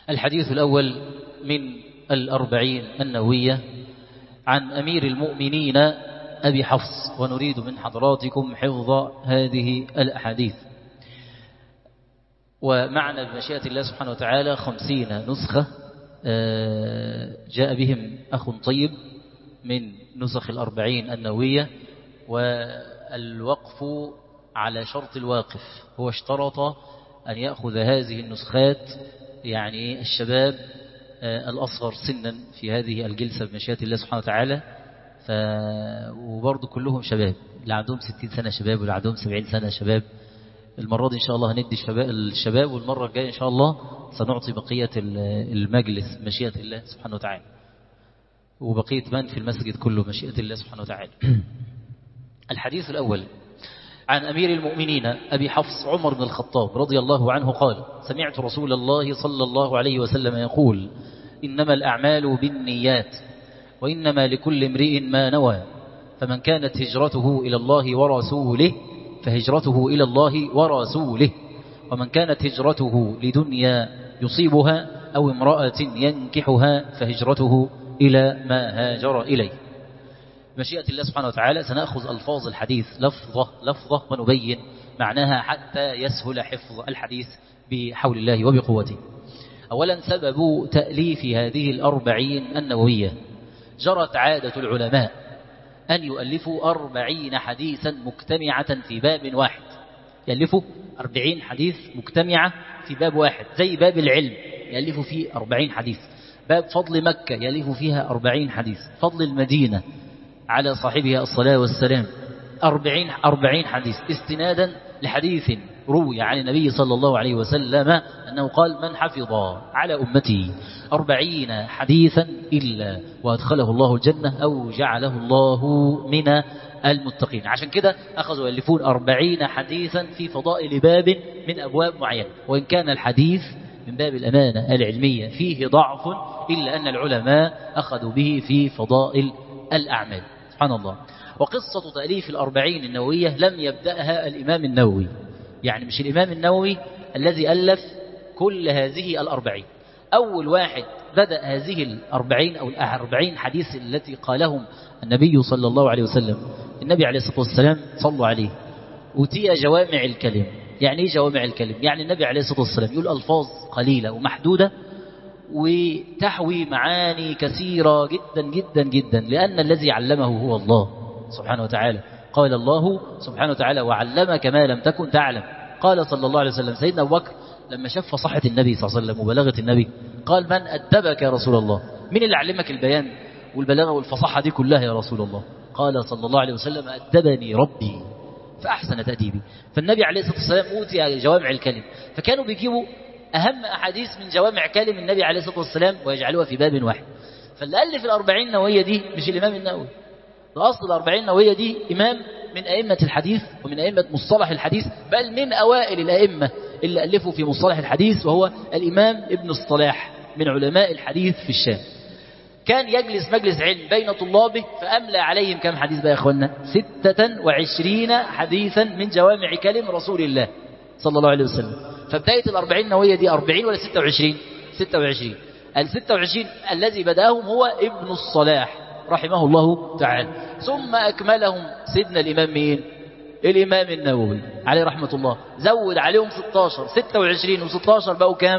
الحديث الأول من الأربعين النووية عن أمير المؤمنين أبي حفص، ونريد من حضراتكم حفظ هذه الأحاديث. ومعنا بمشيئة الله سبحانه وتعالى 50 نسخة جاء بهم أخ طيب من نسخ الأربعين النووية، والوقف على شرط الواقف، هو اشترط أن يأخذ هذه النسخات يعني الشباب الأصغر سنا في هذه الجلسة بمشيئة الله سبحانه وتعالى. وبرضه كلهم شباب، اللي عندهم 60 سنة شباب واللي عندهم 70 سنة شباب. المرة دي إن شاء الله هندي الشباب، والمرة الجاية إن شاء الله سنعطي بقية المجلس مشيئة الله سبحانه وتعالى، وبقية من في المسجد كله مشيئة الله سبحانه وتعالى. الحديث الأول عن أمير المؤمنين أبي حفص عمر بن الخطاب رضي الله عنه قال: سمعت رسول الله صلى الله عليه وسلم يقول: إنما الأعمال بالنيات وإنما لكل امرئ ما نوى، فمن كانت هجرته إلى الله ورسوله فهجرته إلى الله ورسوله، ومن كانت هجرته لدنيا يصيبها أو امرأة ينكحها فهجرته إلى ما هاجر إليه. مشيئة الله سبحانه وتعالى سنأخذ ألفاظ الحديث لفظة ونبين معناها حتى يسهل حفظ الحديث بحول الله وبقوته. أولا، سبب تأليف هذه الأربعين النووية: جرت عادة العلماء أن يؤلفوا 40 حديثا مجتمعة في باب واحد، يألفوا 40 حديث مجتمعة في باب واحد، زي باب العلم يألفوا فيه 40 حديث، باب فضل مكة يألفوا فيها 40 حديث، فضل المدينة على صاحبها الصلاة والسلام 40 حديث، استنادا لحديث روي عن النبي صلى الله عليه وسلم أنه قال: من حفظ على أمتي 40 حديثا إلا وأدخله الله الجنة أو جعله الله من المتقين. عشان كده أخذوا يألفون 40 حديثا في فضائل باب من أبواب معينة، وإن كان الحديث من باب الأمانة العلمية فيه ضعف، إلا أن العلماء أخذوا به في فضائل الأعمال. سبحان الله. وقصة تأليف الأربعين النووية لم يبدأها الإمام النووي، يعني مش الإمام النووي الذي ألف كل هذه الأربعين. أول واحد بدأ هذه الأربعين أو 40 حديث التي قالهم النبي صلى الله عليه وسلم، النبي عليه الصلاة والسلام صلوا عليه أوتي جوامع الكلم. يعني إيه جوامع الكلم؟ يعني النبي عليه الصلاة والسلام يقول ألفاظ قليلة ومحدودة وتحوي معاني كثيرة جدا جدا جدا، لأن الذي علمه هو الله سبحانه وتعالى. قال الله سبحانه وتعالى: وعلمك ما لم تكن تعلم. قال صلى الله عليه وسلم: سيدنا أبو بكر لما شاف فصاحة النبي صلى الله عليه وسلم وبلاغة النبي قال: من أدبك يا رسول الله؟ من اللي علمك البيان والبلاغة والفصاحة دي كلها يا رسول الله؟ قال صلى الله عليه وسلم: أدبني ربي فأحسن تأديبي. فالنبي عليه الصلاة والسلام أوتي جوامع الكلم، فكانوا بيجيبوا أهم أحاديث من جوامع كلم النبي عليه الصلاة والسلام ويجعلوها في باب واحد. فاللي ألف الأربعين نووية دي مش الإمام النووي، أصل الأربعين نووية دي إمام من أئمة الحديث ومن أئمة مصطلح الحديث، بل من أوائل الأئمة اللي ألفوا في مصطلح الحديث، وهو الإمام ابن الصلاح من علماء الحديث في الشام. كان يجلس مجلس علم بين طلابه فأملى عليهم كم حديث بقى يا أخوانا؟ 26 حديثا من جوامع كلم رسول الله صلى الله عليه وسلم. فبداية الأربعين نووية دي 40 ولا 26؟ 26. 26 الذي بدأهم هو ابن الصلاح رحمه الله تعالى، ثم أكملهم سيدنا الإمام مين؟ الإمام النووي عليه رحمة الله، زود عليهم 16. 26 و16 بقوا كام؟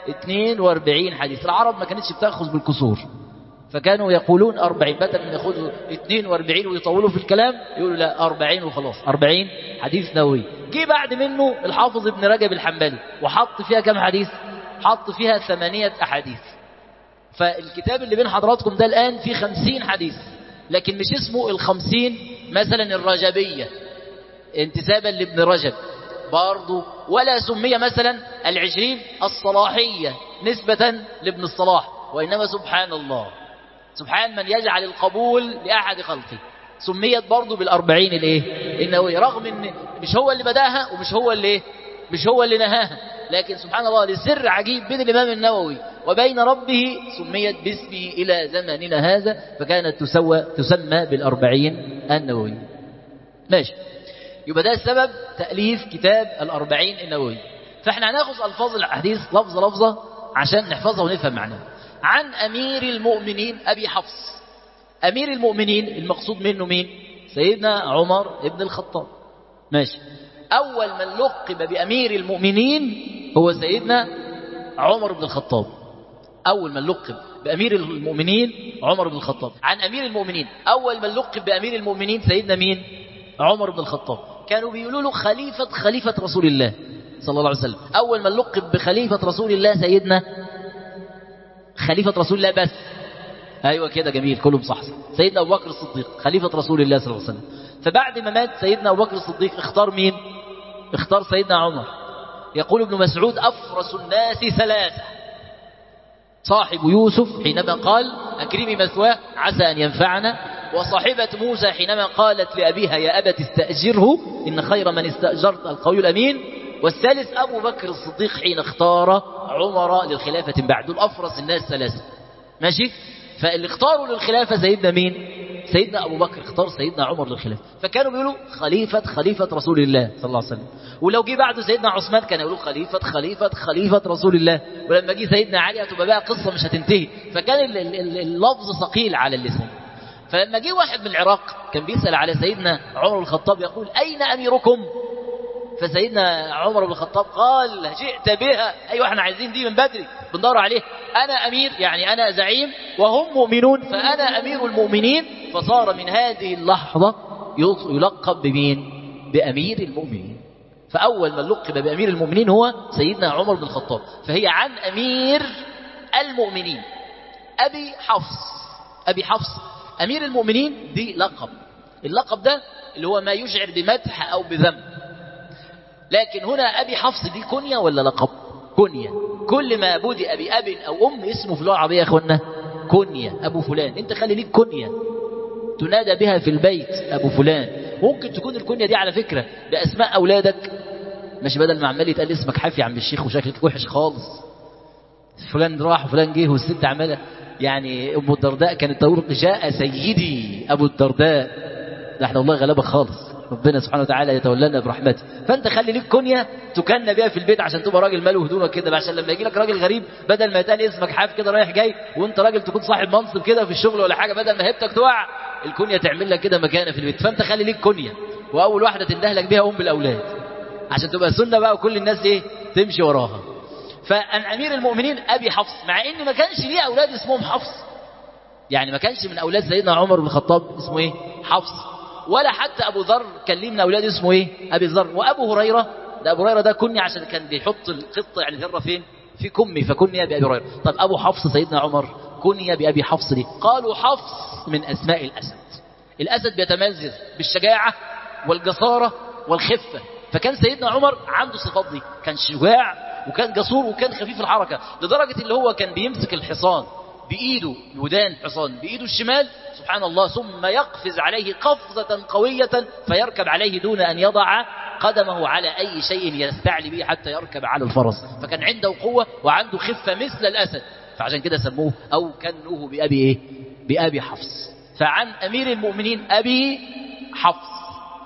42 حديث. العرب ما كانتش بتأخذ بالكسور، فكانوا يقولون 40 بدل من يأخذوا 42 ويطولوا في الكلام، يقولوا لا 40 وخلاص، 40 حديث نووي. جه بعد منه الحافظ ابن رجب الحنبلي وحط فيها كم حديث؟ حط فيها 8 أحاديث. فالكتاب اللي بين حضراتكم ده الآن فيه 50 حديث، لكن مش اسمه 50 مثلا الرجبية انتسابا لابن رجب برضو، ولا سمي مثلا 20 الصلاحية نسبة لابن الصلاح، وإنما سبحان الله، سبحان من يجعل القبول لأحد خلقه، سميت برضو بالأربعين النووية، رغم ان مش هو اللي بداها ومش هو اللي نهاها، لكن سبحان الله لسر عجيب بين الإمام النووي وبين ربه سميت باسمه إلى زماننا هذا، فكانت تسمى بالأربعين النووي. ماشي، يبقى ده السبب تأليف كتاب الأربعين النووي. فاحنا هناخذ ألفاظ الحديث لفظة عشان نحفظها ونفهم معناها. عن أمير المؤمنين أبي حفص. أمير المؤمنين المقصود منه مين؟ سيدنا عمر ابن الخطاب. ماشي. أول من لقب بأمير المؤمنين هو سيدنا عمر بن الخطاب. أول من لقب بأمير المؤمنين عمر بن الخطاب. عن أمير المؤمنين أول من لقب بأمير المؤمنين سيدنا مين؟ عمر بن الخطاب. كانوا بيقولوا له خليفة رسول الله صلى الله عليه وسلم. أول من لقب بخليفة رسول الله سيدنا خليفة رسول الله بس. أيوة كده جميل كلهم صح. سيدنا أبو بكر الصديق خليفة رسول الله صلى الله عليه وسلم. فبعد ما مات سيدنا أبو بكر الصديق اختار مين؟ اختار سيدنا عمر. يقول ابن مسعود أفرس الناس ثلاثة: صاحب يوسف حينما قال أكرمي مثواه عسى أن ينفعنا، وصاحبة موسى حينما قالت لأبيها يا أبت استأجره إن خير من استأجرت القوي الأمين، والثالث أبو بكر الصديق حين اختار عمر للخلافة بعد. دول أفرس الناس ثلاثة. ماشي. فاللي اختاروا للخلافة سيدنا مين؟ سيدنا أبو بكر اختار سيدنا عمر للخلافة. فكانوا بيقولوا خليفة رسول الله صلى الله عليه وسلم. ولو جه بعده سيدنا عثمان كان يقولوا خليفة رسول الله. ولما جه سيدنا علي هتبقى بقى قصة مش هتنتهي. فكان اللفظ ثقيل على اللسان. فلما جه واحد من العراق كان بيسأل على سيدنا عمر بن الخطاب يقول أين أميركم؟ فسيدنا عمر بن الخطاب قال جئت بها. أيوة احنا عايزين دي من بدري بندور عليه. أنا أمير يعني أنا زعيم وهم مؤمنون فأنا أمير المؤمنين. فصار من هذه اللحظة يلقب بمين؟ بأمير المؤمنين. فأول من لقب بأمير المؤمنين هو سيدنا عمر بن الخطاب. فهي عن أمير المؤمنين أبي حفص. أبي حفص أمير المؤمنين دي لقب. اللقب ده اللي هو ما يشعر بمدح أو بذم. لكن هنا أبي حفص دي كنية ولا لقب؟ كنية. كل ما بدأ بأب أو أم اسمه في اللغة العربية يا أخوانا كنية. أبو فلان. أنت خلي ليك كنية تنادى بها في البيت أبو فلان. ممكن تكون الكنية دي على فكرة بأسماء أولادك. مش بدل ما عمال يتقال اسمك حافي عم الشيخ وشكلك وحش خالص، فلان راح وفلان جه والست عمالة. يعني أم الدرداء كانت تقول جاء سيدي أبو الدرداء. ده احنا والله غلبك خالص. ربنا سبحانه وتعالى يتولانا برحمته. فانت خلي ليك كنية تكن بها في البيت عشان تبقى راجل ماله هدومك كده، عشان لما يجي لك راجل غريب بدل ما يتقال اسمك حاف كده رايح جاي وانت راجل تكون صاحب منصب كده في الشغل ولا حاجة، بدل ما هيبتك تقع الكنية تعمل لك كده مكانه في البيت. فانت خلي ليك كنية واول واحدة تندهلك بيها ام بالاولاد عشان تبقى سنة بقى وكل الناس ايه تمشي وراها. فان امير المؤمنين ابي حفص مع ان ما كانش ليه اولاد اسمهم حفص. يعني ما كانش من اولاد سيدنا عمر بن الخطاب اسمه ايه حفص، ولا حتى أبو ذر كان ليه من أولاده اسمه إيه أبي ذر. وأبو هريرة ده أبو هريرة ده كني عشان كان بيحط القطة يعني ذرة فين في كمي فكني بأبي هريرة. طب أبو حفص سيدنا عمر كني بأبي حفص ليه؟ قالوا حفص من أسماء الأسد. الأسد بيتميز بالشجاعة والجسارة والخفة. فكان سيدنا عمر عنده صفات دي. كان شجاع وكان جسور وكان خفيف الحركة لدرجة اللي هو كان بيمسك الحصان بإيده ودان حصان بإيده الشمال سبحان الله ثم يقفز عليه قفزة قوية فيركب عليه دون أن يضع قدمه على أي شيء يستعلي به حتى يركب على الفرس. فكان عنده قوة وعنده خفة مثل الأسد. فعشان كده سموه أو كنوه بأبي إيه بأبي حفص. فعن أمير المؤمنين أبي حفص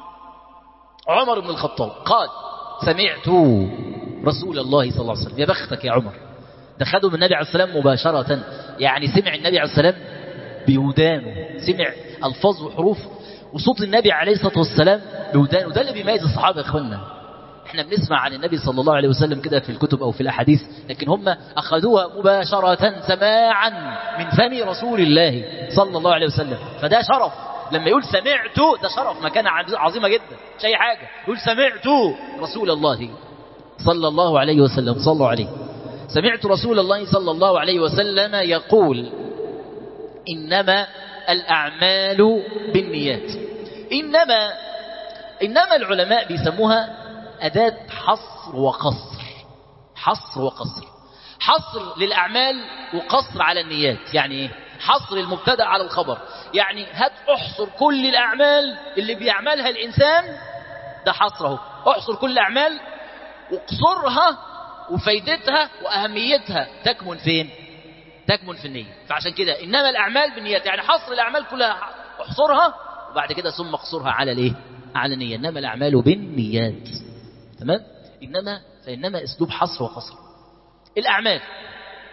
عمر بن الخطاب قال سمعت رسول الله صلى الله عليه وسلم. يا بختك يا عمر ده خده من النبي عليه السلام مباشرة. يعني سمع النبي عليه السلام بودانه، سمع الفاظ وحروف وصوت النبي عليه الصلاة والسلام بودانه. ده اللي بيميز الصحابة يا اخوانا. احنا بنسمع عن النبي صلى الله عليه وسلم كده في الكتب او في الاحاديث، لكن هم اخذوها مباشرة سماعا من فم رسول الله صلى الله عليه وسلم. فده شرف لما يقول سمعت، ده شرف مكانة عظيمة جدا مش اي حاجة. يقول سمعت رسول الله صلى الله عليه وسلم. صلوا عليه. سمعت رسول الله صلى الله عليه وسلم يقول إنما الأعمال بالنيات. إنما العلماء بيسموها أداة حصر وقصر. حصر وقصر. حصر للأعمال وقصر على النيات. يعني إيه؟ حصر المبتدأ على الخبر. يعني احصر كل الأعمال اللي بيعملها الإنسان، ده حصره. احصر كل الأعمال واقصرها وفايدتها وأهميتها تكمن فين؟ تكمن في النية. فعشان كده إنما الأعمال بالنيات، يعني حصر الأعمال كلها احصرها وبعد كده ثم اقصرها على الايه؟ على النية. إنما الأعمال بالنيات. تمام؟ فإنما أسلوب حصر وقصر. الأعمال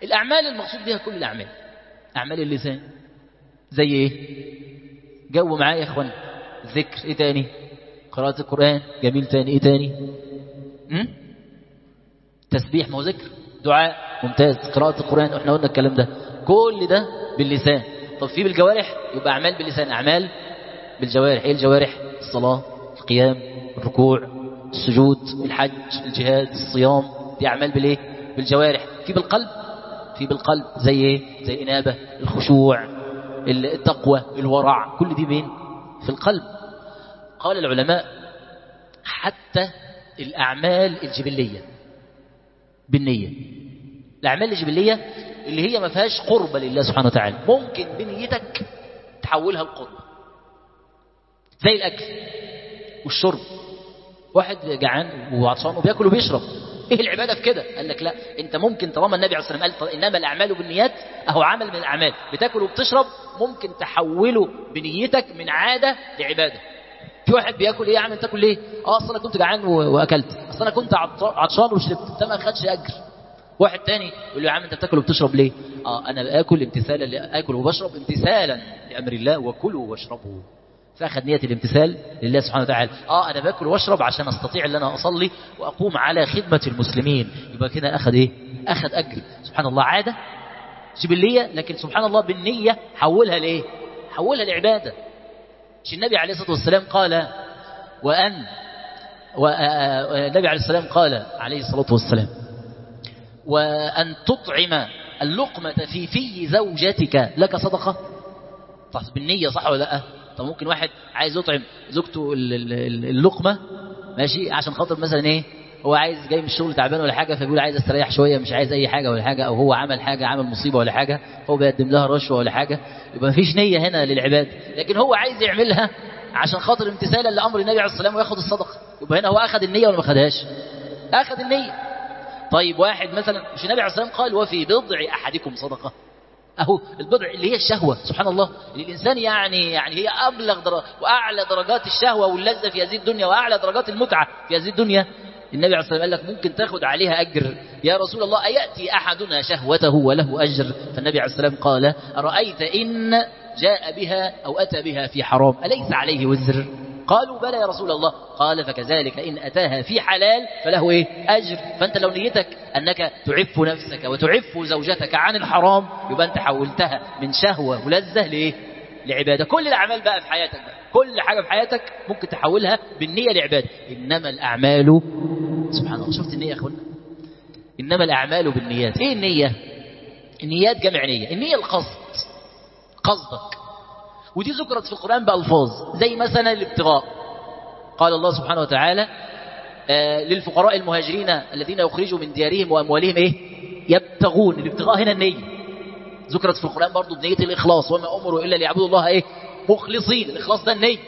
الأعمال المقصود بها كل الأعمال. أعمال اللسان زي إيه؟ جو معايا يا إخوان، ذكر. إيه تاني؟ قراءة القرآن. جميل. تاني إيه تاني؟ تسبيح، ما هو ذكر. دعاء، ممتاز. قراءة القرآن، احنا قلنا الكلام ده. كل ده باللسان. طب في بالجوارح؟ يبقى أعمال باللسان، أعمال بالجوارح. إيه الجوارح؟ الصلاة، القيام، الركوع، السجود، الحج، الجهاد، الصيام. دي أعمال بالإيه؟ بالجوارح. في بالقلب؟ في بالقلب زي إيه؟ زي الإنابة، الخشوع، التقوى، الورع. كل دي مين؟ في القلب. قال العلماء حتى الأعمال الجبلية بالنية. الأعمال الجبلية اللي هي ما فيهاش قربة لله سبحانه وتعالى، ممكن بنيتك تحولها لقربة. زي الأكل والشرب. واحد جعان وعطشان وبياكل وبيشرب، ايه العبادة في كده؟ قال لك لا، انت ممكن طالما النبي عليه الصلاة والسلام قال انما الأعمال بالنيات، اهو عمل من الأعمال. بتاكل وبتشرب، ممكن تحوله بنيتك من عادة لعبادة. في واحد بياكل، ايه يا عم تاكل ليه؟ اصل انا كنت جعان واكلت، اصل انا كنت عطشان وشربت، انت ما خدش اجر. واحد تاني يقول له يا عم انت بتاكل وبتشرب ليه؟ انا باكل امتثالا، اكل وبشرب امتثالا لامر الله، وكلوا واشربوا. فاخذ نية الامتثال لله سبحانه وتعالى. انا باكل واشرب عشان استطيع ان انا اصلي واقوم على خدمة المسلمين. يبقى كده اخذ ايه؟ اخذ اجر. سبحان الله، عادة جبلية، لكن سبحان الله بالنية حولها لايه؟ حولها لعبادة. مش النبي عليه الصلاة والسلام قال النبي عليه السلام قال عليه الصلاة والسلام وأن تطعم اللقمة في زوجتك لك صدقة. طب بالنية صح ولا لا؟ طب ممكن واحد عايز يطعم زوجته اللقمة، ماشي، عشان خاطر مثلا ايه، هو عايز جاي من الشغل تعبان ولا حاجة، فبيقول عايز استريح شوية، مش عايز اي حاجة ولا حاجة، او هو عمل حاجة، عمل مصيبة ولا حاجة، هو بيقدم لها رشوة ولا حاجة، يبقى مفيش نية هنا للعباد. لكن هو عايز يعملها عشان خاطر امتثالا لامر النبي عليه الصلاة والسلام وياخد الصدقة، يبقى هنا هو اخذ النية ولا ما اخذهاش؟ اخذ النية. طيب واحد مثلا، مش النبي عليه الصلاة والسلام قال وفي بضع احدكم صدقة؟ اهو البضع اللي هي الشهوة. سبحان الله، الانسان يعني هي ابلغ واعلى درجات الشهوة واللذة في هذه الدنيا، واعلى درجات المتعة في هذه الدنيا. النبي عليه الصلاة والسلام قال لك ممكن تاخد عليها أجر. يا رسول الله أيأتي أحدنا شهوته وله أجر؟ فالنبي عليه الصلاة والسلام قال أرأيت إن جاء بها أو أتى بها في حرام أليس عليه وزر؟ قالوا بلى يا رسول الله. قال فكذلك إن أتاها في حلال فله إيه؟ أجر. فأنت لو نيتك أنك تعف نفسك وتعف زوجتك عن الحرام، يبقى أنت حولتها من شهوة ولذة لإيه؟ لعبادة. كل الأعمال بقى في حياتك بقى، كل حاجة في حياتك ممكن تحولها بالنية لعبادة. إنما الأعمال، سبحان الله، شفت النية يا أخوانا؟ إنما الأعمال بالنيات. إيه النية؟ النيات جمع نية. النية القصد، قصدك، ودي ذكرت في القرآن بألفاظ زي مثلا الابتغاء. قال الله سبحانه وتعالى للفقراء المهاجرين الذين يخرجوا من ديارهم وأموالهم إيه؟ يبتغون. الابتغاء هنا النية ذكرت في القرآن برضو بنية الإخلاص، وما أمروا إلا ليعبدوا الله إيه؟ مخلصين. الإخلاص ده النية.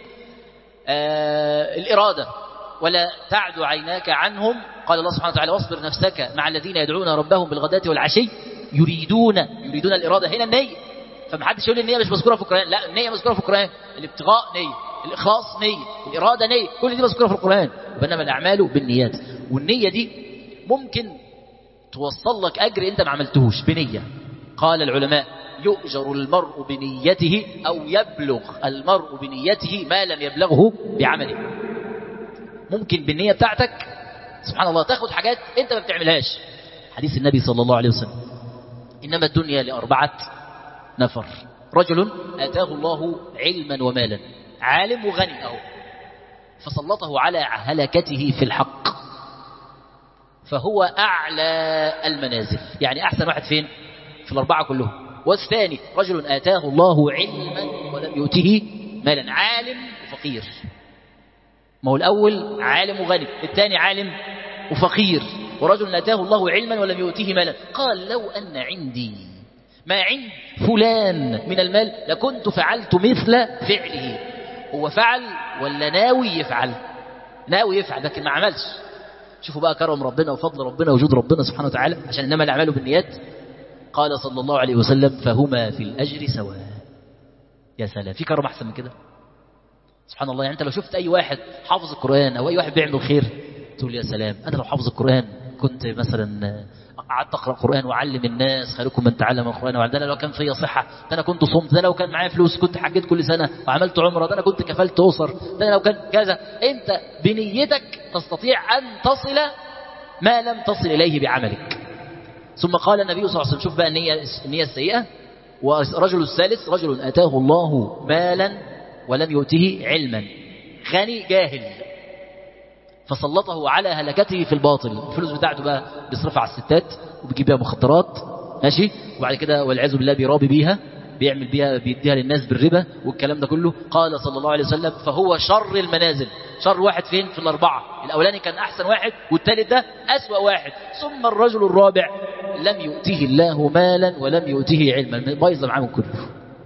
الإرادة، ولا تعد عيناك عنهم. قال الله سبحانه وتعالى واصبر نفسك مع الذين يدعون ربهم بالغداة والعشي يريدون الإرادة هنا النية. فمحدش يقول النية مش مذكورة في القرآن، لا، النية مذكورة في القرآن. الابتغاء نية، الإخلاص نية، الإرادة نية، كل دي مذكورة في القرآن. بينما الأعمال بالنيات، والنية دي ممكن توصل لك أجر أنت ما عملتهوش بنية. قال العلماء يؤجر المرء بنيته أو يبلغ المرء بنيته ما لم يبلغه بعمله. ممكن بالنية بتاعتك سبحان الله تاخد حاجات أنت ما بتعملهاش. حديث النبي صلى الله عليه وسلم إنما الدنيا لأربعة نفر: رجل آتاه الله علما ومالا، عالم وغني أهو، فسلطه على هلكته في الحق، فهو أعلى المنازل، يعني أحسن واحد فين؟ في الأربعة كلهم. والثاني رجل آتاه الله علما ولم يؤته مالا، عالم وفقير. ما هو الأول عالم وغني، الثاني عالم وفقير. ورجل آتاه الله علما ولم يؤته مالا، قال لو أن عندي ما عند فلان من المال لكنت فعلت مثل فعله. هو فعل ولا ناوي يفعل؟ ناوي يفعل لكن ما عملش. شوفوا بقى كرم ربنا وفضل ربنا وجود ربنا سبحانه وتعالى، عشان إنما الأعمال بالنيات. قال صلى الله عليه وسلم فهما في الأجر سواء. يا سلام، في كرم أحسن من كده؟ سبحان الله. يعني أنت لو شفت أي واحد حافظ القرآن أو أي واحد بيعمل خير تقول يا سلام، أنا لو حافظ القرآن كنت مثلا قعدت اقرا قران واعلم الناس، خيركم من تعلم القران وعلم. ده انا لو كان فيا صحه، ده انا كنت صمت، ده لو كان معايا فلوس كنت حجيت كل سنه وعملت عمره، ده انا كنت كفلت اسر، ده أنا لو كان كذا. انت بنيتك تستطيع ان تصل ما لم تصل اليه بعملك. ثم قال النبي صلى الله عليه وسلم، شوف بقى النية السيئة. ورجل الثالث رجل اتاه الله مالا ولم يؤته علما، غني جاهل فسلطه على هلكته في الباطل. الفلوس بتاعته بقى بيصرفها على الستات وبيجيب بيها مخدرات، ماشي، وبعد كده والعياذ بالله بيرابي بيها، بيعمل بيها، بيديها للناس بالربا والكلام ده كله. قال صلى الله عليه وسلم فهو شر المنازل. شر واحد فين؟ في الأربعة. الأولاني كان أحسن واحد، والثالث ده أسوأ واحد. ثم الرجل الرابع لم يؤته الله مالا ولم يؤته علما، بايظ معاهم كله،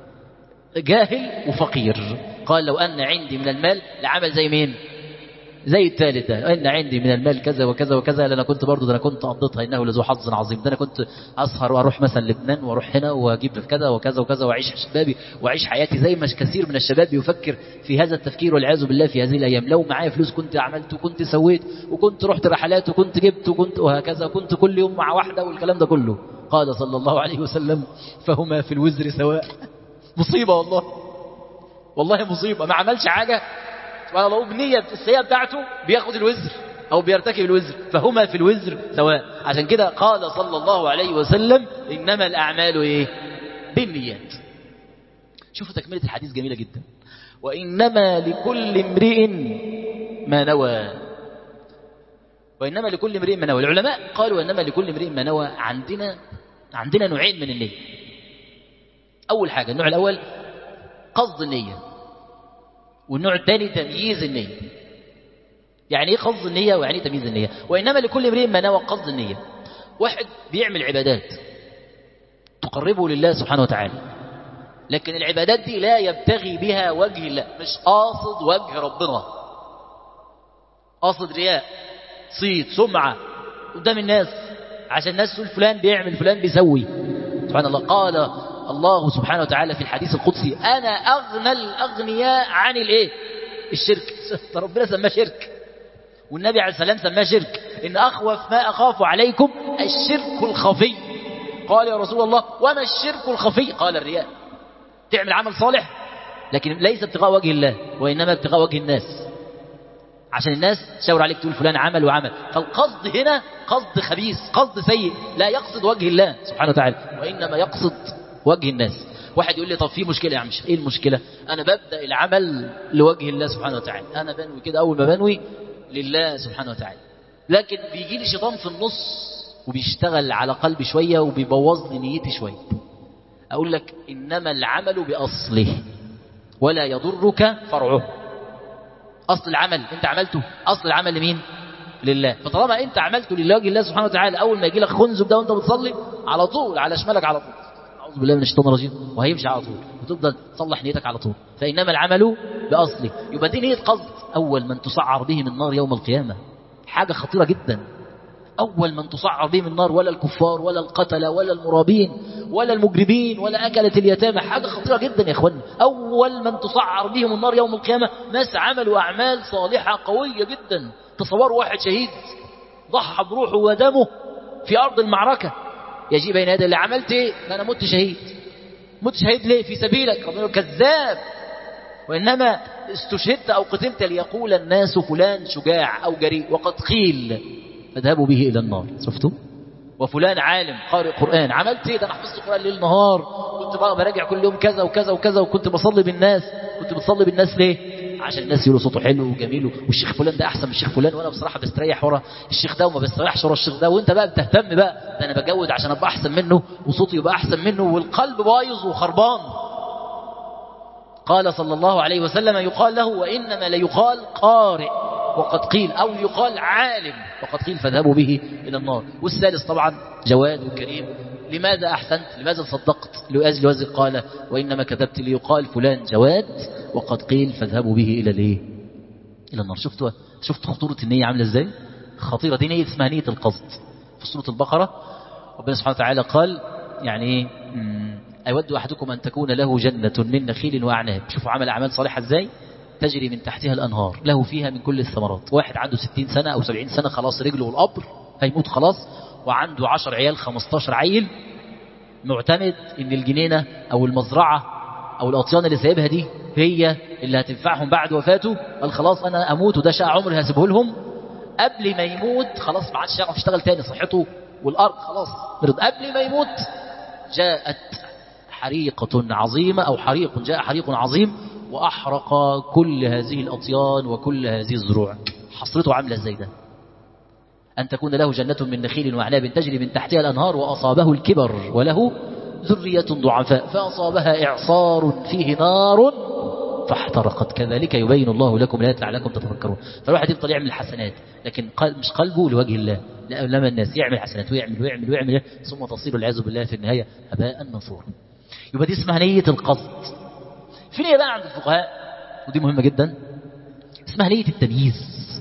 جاهل وفقير. قال لو أن عندي من المال لعمل زي مين؟ زي الثالث ده. ان عندي من المال كذا وكذا وكذا، لأنا كنت برضه، ده انا كنت قضيتها انه لذو حظ عظيم، ده انا كنت اسهر واروح مثلا لبنان واروح هنا واجيب كذا وكذا وكذا واعيش شبابي واعيش حياتي زي ما كثير من الشباب يفكر في هذا التفكير والعياذ بالله في هذه الايام. لو معايا فلوس كنت عملت وكنت سويت وكنت رحت رحلات وكنت جبت وكنت وهكذا، وكنت كل يوم مع واحده والكلام ده كله. قال صلى الله عليه وسلم فهما في الوزر سواء. مصيبه والله، والله مصيبه. ما عملش حاجه سبحان الله، بنية السيئة بتاعته بياخد الوزر أو بيرتكب الوزر، فهما في الوزر سواء. عشان كده قال صلى الله عليه وسلم إنما الأعمال إيه؟ بالنيات. شوفوا تكملة الحديث جميلة جدا. وإنما لكل امرئ ما نوى. وإنما لكل امرئ ما نوى. العلماء قالوا إنما لكل امرئ ما نوى. عندنا نوعين من النية. أول حاجة، النوع الأول قصد النية، والنوع الثاني تمييز النية. يعني ايه قصد النية ويعني ايه تمييز النية؟ وإنما لكل امرئ ما نوى. قصد النية، واحد بيعمل عبادات تقربه لله سبحانه وتعالى، لكن العبادات دي لا يبتغي بها وجه الله، مش قاصد وجه ربنا، قاصد رياء، صيت، سمعة قدام الناس عشان الناس تقول فلان بيعمل فلان بيسوي. سبحان الله. قال الله سبحانه وتعالى في الحديث القدسي أنا أغنى الأغنياء عن الإيه؟ الشرك. ربنا سماه شرك، والنبي عليه السلام سماه شرك. إن أخوف ما أخاف عليكم الشرك الخفي. قال يا رسول الله وما الشرك الخفي؟ قال الرياء. تعمل عمل صالح لكن ليس ابتغاء وجه الله، وإنما ابتغاء وجه الناس، عشان الناس تشاور عليك تقول فلان عمل وعمل. فالقصد هنا قصد خبيث، قصد سيء، لا يقصد وجه الله سبحانه وتعالى، وإنما يقصد وجه الناس. واحد يقول لي طب في مشكلة يا عم، ايه المشكلة؟ أنا ببدأ العمل لوجه الله سبحانه وتعالى، أنا بنوي كده، أول ما بنوي لله سبحانه وتعالى، لكن بيجي لي شيطان في النص وبيشتغل على قلبي شوية وبيبوظ لي نيتي شوية. أقول لك إنما العمل بأصله ولا يضرك فرعه. أصل العمل أنت عملته، أصل العمل لمين؟ لله. فطالما أنت عملته لله وجه الله سبحانه وتعالى، أول ما يجي لك خنزب ده وأنت بتصلي على طول على شمالك على طول أعوذ بالله من الشيطان الرجيم، وهيمشي على طول وتفضل تصلح نيتك على طول. فإنما العمل بأصله. يبقى دي نية قصد. أول من تسعر به من نار يوم القيامة، حاجة خطيرة جدا. أول من تسعر به من نار، ولا الكفار ولا القتلة ولا المرابين ولا المجرمين ولا أكلة اليتامى، حاجة خطيرة جدا يا إخواني. أول من تسعر بهم النار يوم القيامة ناس عملوا أعمال صالحة قوية جدا. تصوروا واحد شهيد ضحى بروحه ودمه في أرض المعركة، يجي بين يدي اللي عملت إيه؟ أنا مت شهيد. مت شهيد ليه؟ في سبيلك. ربنا كذاب، وإنما استشهدت أو قتلت ليقول الناس فلان شجاع أو جريء، وقد قيل فاذهبوا به إلى النار. شفتوا؟ وفلان عالم قارئ قرآن، عملت ايه؟ ده انا حفظت القرآن ليل نهار، كنت بقى براجع كل يوم كذا وكذا وكذا، وكنت بصلي بالناس. كنت بتصلي بالناس ليه؟ عشان الناس يقولوا صوته حلو وجميل، والشيخ فلان ده احسن من الشيخ فلان، وانا بصراحه بستريح ورا الشيخ ده وما بستريحش ورا الشيخ ده. وانت بقى بتهتم بقى ده انا بجود عشان ابقى احسن منه وصوتي يبقى احسن منه، والقلب بايظ وخربان. قال صلى الله عليه وسلم يقال له وإنما ليقال قارئ وقد قيل، أو يقال عالم وقد قيل فاذهبوا به إلى النار. والثالث طبعا جواد وكريم. لماذا أحسنت؟ لماذا صدقت؟ لأجل وزن قال وإنما كذبت ليقال فلان جواد وقد قيل فاذهبوا به إلى الإيه؟ إلى النار. شفت خطورة النية عاملة إزاي؟ خطيرة. دي نية اسمها نية القصد. في سورة البقرة ربنا سبحانه وتعالى قال يعني إيه؟ أيود أحدكم أن تكون له جنة من نخيل وأعناب. شوفوا عمل أعمال صالحة إزاي؟ تجري من تحتها الأنهار له فيها من كل الثمرات. واحد عنده 60 سنة أو 70 سنة خلاص رجله والقبر، هيموت خلاص، وعنده 10 عيال 15 عيل، معتمد ان الجنينة او المزرعة او الاطيان اللي سايبها دي هي اللي هتنفعهم بعد وفاته. قال خلاص انا اموت وده شقى عمري هسيبه لهم. قبل ما يموت خلاص ما عادش يعرف يشتغل تاني، صحته والارض خلاص مرض. قبل ما يموت جاءت حريقة عظيمة او جاء حريق عظيم واحرق كل هذه الاطيان وكل هذه الزروع. حصرته عاملة ازاي ده؟ أن تكون له جنة من نخيل وأعناب تجري من تحتها الأنهار وأصابه الكبر وله ذرية ضعفاء فأصابها إعصار فيه نار فاحترقت. كذلك يبين الله لكم الآيات لعلكم تتفكرون. فالواحد يفضل يعمل الحسنات لكن مش قلبه لوجه الله، لا لما الناس يعمل حسنات ويعمل ثم تصير العياذ بالله في النهاية هباء منثورا. يبقى دي اسمها نية القصد. في نية بقى عند الفقهاء ودي مهمة جدا اسمها نية التمييز.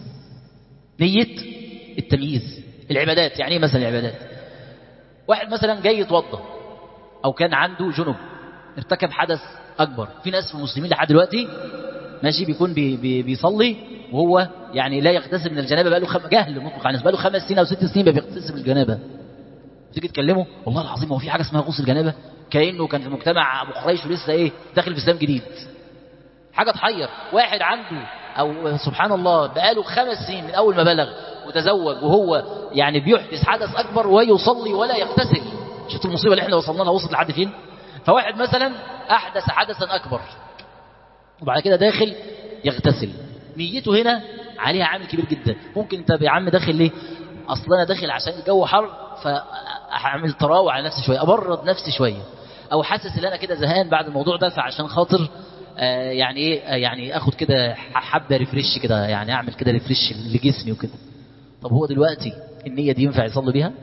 نية التمييز. العبادات يعني ايه مثلا العبادات؟ واحد مثلا جاي يتوضا او كان عنده جنب ارتكب حدث اكبر. في ناس في المسلمين لحد دلوقتي ماشي بيكون بيصلي وهو يعني لا يغتسل من الجنابه بقاله جهل مطلق عن الناس بقاله 5 سنين او 6 سنين ما بيغتسل من الجنابه. تيجي تكلمه والله العظيم هو في حاجه اسمها غسل الجنابه؟ كانه كان في مجتمع ابو قريش ولسه داخل في اسلام جديد. حاجه تحير. واحد عنده او سبحان الله بقاله 5 سنين من اول ما بلغ وتزوج وهو يعني بيحدث حدث اكبر ويصلي ولا يغتسل. شفت المصيبه اللي احنا وصلنا لها وصلت لحد فين؟ فواحد مثلا احدث حدثا اكبر وبعد كده داخل يغتسل، نيته هنا عليها عامل كبير جدا. ممكن انت يا عم داخل ليه؟ اصلا انا داخل عشان الجو حر فاعمل تراوع على نفسي شويه، ابرد نفسي شويه، او حاسس ان انا كده زهقان بعد الموضوع ده فعشان خاطر يعني ايه يعني اخد كده حبه ريفريش كده، يعني اعمل كده ريفريش لجسمي وكده. طب هو دلوقتي النية دي ينفع يصلي بيها؟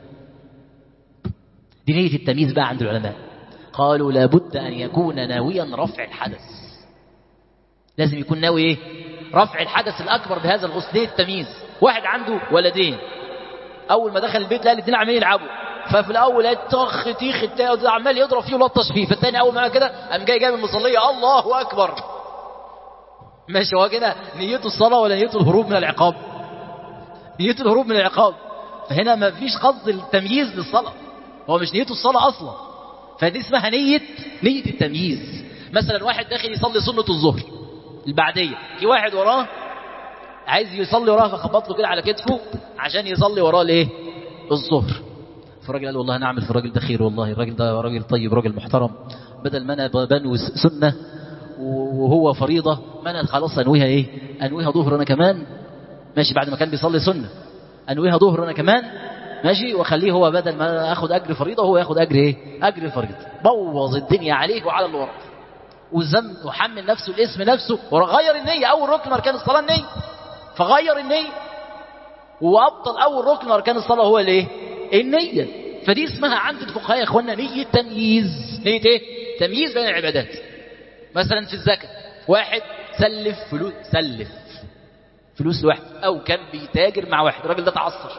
دي نية التمييز بقى عند العلماء. قالوا لابد أن يكون ناويا رفع الحدث. لازم يكون ناوي ايه؟ رفع الحدث الأكبر بهذا الغسل. نية التمييز. واحد عنده ولدين أول ما دخل البيت لقى الاثنين عمالين يلعبوا، ففي الأول طخ تيخ التاني عمال يضرب فيه ولطش فيه، فالثاني أول ما كده قام جاي من المصلية الله أكبر. ماشي هو كده نيته الصلاة ولا نيته الهروب من العقاب؟ نيته الهروب من العقاب. فهنا ما فيش قصد التمييز للصلاة، هو مش نيته الصلاة أصلا. فدي اسمها نية التمييز. مثلا واحد داخل يصلي سنة الظهر البعدية، في واحد وراه عايز يصلي وراه فخبط له كده على كتفه عشان يصلي وراه الايه؟ الظهر. فالراجل قال والله نعمل في الراجل ده خير، والله الراجل ده راجل طيب راجل محترم، بدل ما انا بنوي سنة وهو فريضة ما انا خلاص انويها ظهر انا كمان. ماشي بعد ما كان بيصلي سنة انويها ظهر انا كمان ماشي، واخليه هو بدل ما اخد اجر فريضة هو ياخد اجر ايه؟ اجر فريضة. بوظ الدنيا عليك وعلى اللي وراه وذنب وحمل نفسه الاسم نفسه وغير النية. اول ركن اركان الصلاة النية، فغير النية وابطل اول ركن اركان الصلاة هو الايه؟ النية. فدي اسمها عند الفقهاء يا اخوانا نية تمييز. نية ايه؟ تمييز بين العبادات. مثلا في الزكاة واحد سلف فلوس لواحد او كان بيتاجر مع واحد، الراجل ده تعثر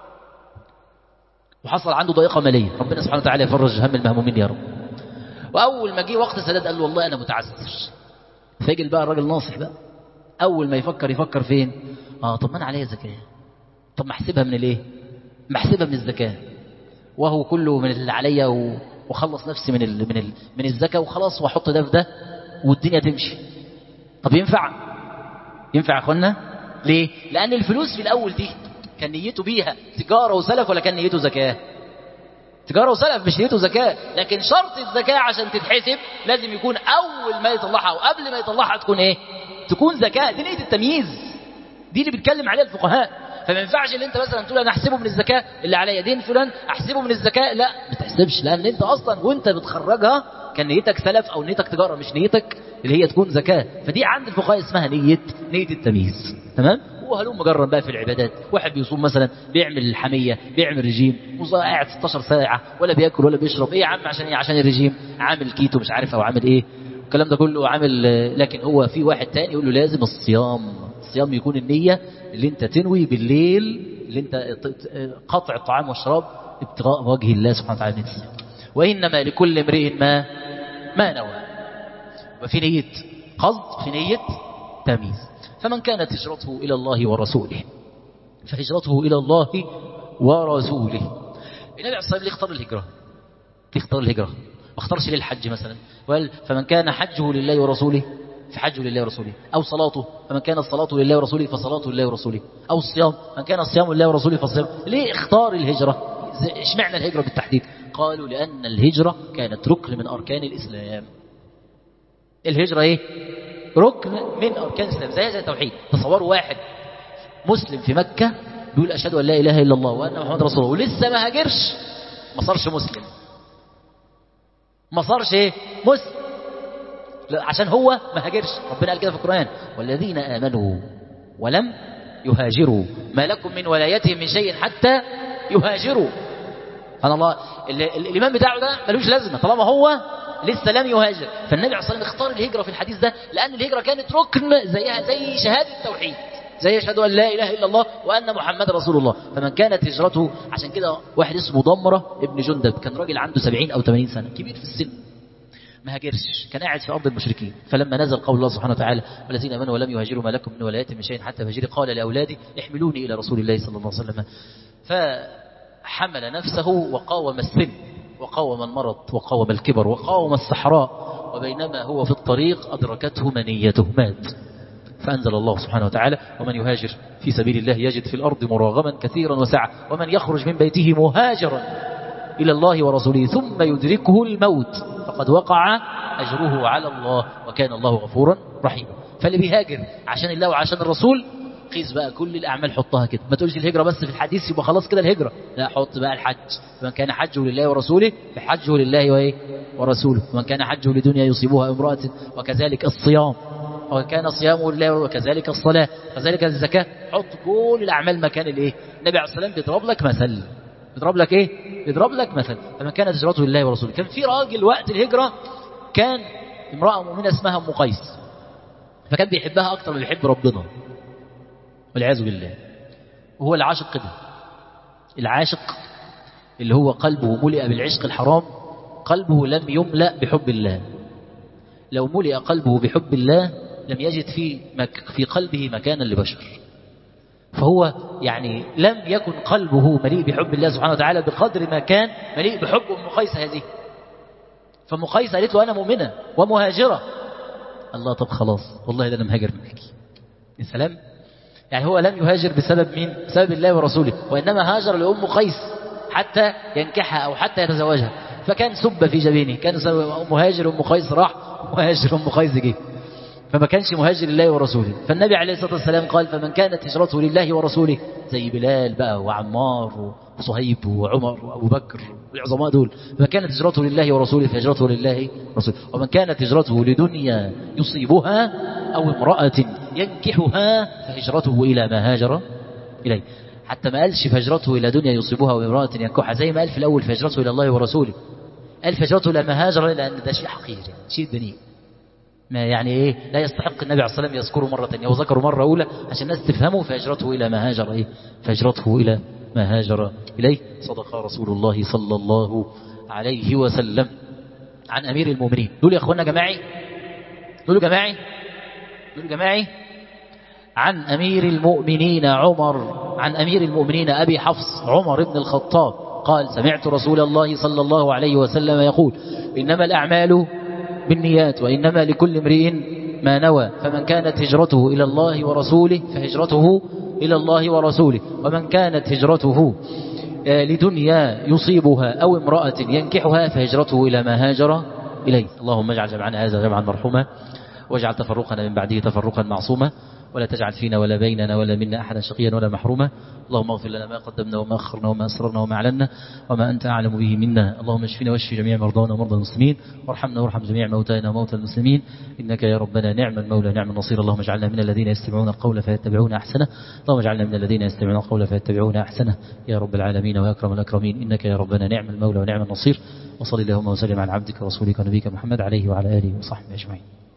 وحصل عنده ضيقة مالية، ربنا سبحانه وتعالى يفرج هم المهمومين يا رب. واول ما جه وقت السداد قال له والله انا متعثر. فيجي بقى الراجل ناصح بقى، اول ما يفكر فين؟ طب ما انا عليا زكاة، طب ما احسبها من الايه؟ ما احسبها من الزكاة، وهو كله من اللي عليا وخلص نفسي من الزكاة وخلاص واحط ده في ده والدنيا تمشي. طب ينفع يا اخوانا؟ ليه؟ لان الفلوس في الاول دي كان نيته بيها تجارة وسلف ولا كان نيته زكاة؟ تجارة وسلف مش نيته زكاة. لكن شرط الزكاة عشان تتحسب لازم يكون اول ما يطلعها وقبل ما يطلعها تكون ايه؟ تكون زكاة. دي نية التمييز، دي اللي بيتكلم عليها الفقهاء. فما ينفعش ان انت مثلا تقول انا احسبه من الزكاة اللي عليا دين فلان احسبه من الزكاة، لا ما تحسبش، لان انت اصلا وانت بتخرجها كان نيتك سلف او نيتك تجارة مش نيتك اللي هي تكون زكاة. فدي عند الفقهاء اسمها نية التمييز. تمام؟ وهلوم مجرد بقى في العبادات. واحد بيصوم مثلا بيعمل الحمية بيعمل رجيم وقاعد 16 ساعة ولا بياكل ولا بيشرب. ايه يا عم عشان الرجيم عامل كيتو مش عارف او عامل ايه الكلام ده كله عامل. لكن هو في واحد تاني يقول له لازم الصيام يكون النية اللي انت تنوي بالليل اللي انت قطع الطعام والشراب ابتغاء وجه الله سبحانه وتعالى من الصيام. وإنما لكل امرئ ما نوى. وفي نية قصد في نية تمييز. فمن كانت هجرته إلى الله ورسوله فهجرته إلى الله ورسوله. النبي عليه الصلاة والسلام ليه اختار الهجرة؟ ليه اختار الهجرة؟ ما اختارش ليه الحج مثلا؟ وقال فمن كان حجه لله ورسوله فحجه لله ورسوله، أو صلاته فمن كانت صلاته لله ورسوله فصلاته لله ورسوله، أو الصيام من كان الصيام لله ورسوله فالصيام. ليه اختار الهجرة؟ اشمعنى الهجرة بالتحديد؟ قالوا لأن الهجرة كانت ركن من أركان الإسلام. الهجرة ايه؟ ركن من أركان الإسلام، زي التوحيد. تصوروا واحد مسلم في مكة بيقول أشهد أن لا إله إلا الله وأن محمد رسول الله ولسه ما هاجرش، ما صارش مسلم، ما صارش ايه؟ مسلم، عشان هو ما هاجرش. ربنا قال كده في القرآن والذين آمنوا ولم يهاجروا ما لكم من ولايتهم من شيء حتى يهاجروا. سبحان الله، الإيمان بتاعه ده ملوش لازمة طالما هو لسه لم يهاجر. فالنبي عليه الصلاة والسلام اختار الهجرة في الحديث ده لأن الهجرة كانت ركن زيها زي شهادة التوحيد، زي يشهد أن لا إله إلا الله وأن محمد رسول الله. فمن كانت هجرته، عشان كده واحد اسمه ضمرة ابن جندب كان راجل عنده 70 أو 80 سنة، كبير في السن، ما هاجرش، كان قاعد في أرض المشركين. فلما نزل قول الله سبحانه وتعالى والذين آمنوا ولم يهاجروا ما لكم من ولايتهم من شيء حتى يهاجروا قال لأولادي احملوني إلى رسول الله صلى الله عليه وسلم. فحمل نفسه وقاوم السن وقاوم المرض وقاوم الكبر وقاوم الصحراء، وبينما هو في الطريق أدركته منيته، مات. فأنزل الله سبحانه وتعالى ومن يهاجر في سبيل الله يجد في الأرض مراغما كثيرا وسعة ومن يخرج من بيته مهاجرا إلى الله ورسوله ثم يدركه الموت فقد وقع أجره على الله وكان الله غفورا رحيما. فاللي بيهاجر عشان الله وعشان الرسول قيس بقى كل الأعمال حطها كده، ما تقولش الهجرة بس في الحديث يبقى خلاص كده الهجرة، لا، حط بقى الحج، فمن كان حجه لله ورسوله فحجه لله وإيه ورسوله، ومن كان حجه لدنيا يصيبها امرأة وكذلك الصيام، وكان صيامه لله وكذلك الصلاة وكذلك الزكاة. حط كل الأعمال مكان الإيه. النبي عليه الصلاة والسلام بيضرب لك مثل، بيضرب لك إيه؟ بيضرب لك مثل. فمن كانت هجرته لله ورسوله. كان في راجل وقت الهجرة كان امرأة مؤمنة اسمها أم قيس، فكان بيحبها أكتر من بيحب ربنا والعياذ بالله. وهو العاشق كده، العاشق اللي هو قلبه ملئ بالعشق الحرام قلبه لم يملأ بحب الله. لو ملئ قلبه بحب الله لم يجد في قلبه مكانا لبشر. فهو يعني لم يكن قلبه مليء بحب الله سبحانه وتعالى بقدر ما كان مليء بحب أم قيس هذه. فأم قيس قالت له أنا مؤمنة ومهاجرة. الله، طب خلاص والله ده أنا مهاجر منك. يا سلام، يعني هو لم يهاجر بسبب مين؟ بسبب الله ورسوله، وإنما هاجر لأم قيس حتى ينكحها أو حتى يتزوجها. فكان سب في جبينه، كان مهاجر أم قيس راح مهاجر أم قيس جه، فما كانش مهاجر لله ورسوله. فالنبي عليه الصلاة والسلام قال فمن كانت هجرته لله ورسوله، زي بلال بقى وعمار وصهيب وعمر وأبو بكر والعظماء دول، فمن كانت هجرته لله ورسوله فهجرته لله ورسوله. ومن كانت هجرته لدنيا يصيبها أو امرأة ينكحها فهجرته إلى ما هاجر إليه. حتى ما قالش فهجرته إلى دنيا يصيبها أو امرأة ينكحها زي ما قال في الأول فهجرته إلى الله ورسوله. قال فهجرته إلى ما هاجر، لأن ده شيء حقيقي، شيء دنيء، ما يعني ايه، لا يستحق النبي عليه الصلاة والسلام يذكره مرة ثانية، وذكره مرة أولى عشان الناس تفهمه. فهجرته إلى ما هاجر إيه، فهجرته إلى ما هاجر إليه. صدق رسول الله صلى الله عليه وسلم. عن أمير المؤمنين، دول يا أخوانا جماعي، دول جماعي عن أمير المؤمنين عمر، عن أمير المؤمنين أبي حفص عمر بن الخطاب قال سمعت رسول الله صلى الله عليه وسلم يقول إنما الأعمال بالنيات وإنما لكل امرئ ما نوى، فمن كانت هجرته إلى الله ورسوله فهجرته إلى الله ورسوله، ومن كانت هجرته لدنيا يصيبها أو امرأة ينكحها فهجرته إلى ما هاجر إليه. اللهم اجعل جمعنا هذا جمعا مرحوما، واجعل تفرقنا من بعده تفرقا معصوما، ولا تجعل فينا ولا بيننا ولا منا أحدا شقيا ولا محروما. اللهم اغفر لنا ما قدمنا وما أخرنا وما أسررنا وما أعلنا وما أنت أعلم به منا. اللهم اشفنا واشف جميع مرضانا ومرضى المسلمين، وارحمنا وارحم جميع موتانا وموتى المسلمين، إنك يا ربنا نعم المولى نعم النصير. اللهم اجعلنا من الذين يستمعون القول فيتبعون أحسنه، اللهم اجعلنا من الذين يستمعون القول فيتبعون أحسنه يا رب العالمين وأكرم الأكرمين، إنك يا ربنا نعم المولى ونعم النصير. وصلي اللهم وسلم على عبدك ورسولك ونبيك محمد عليه وعلى آله وصحبه أجمعين.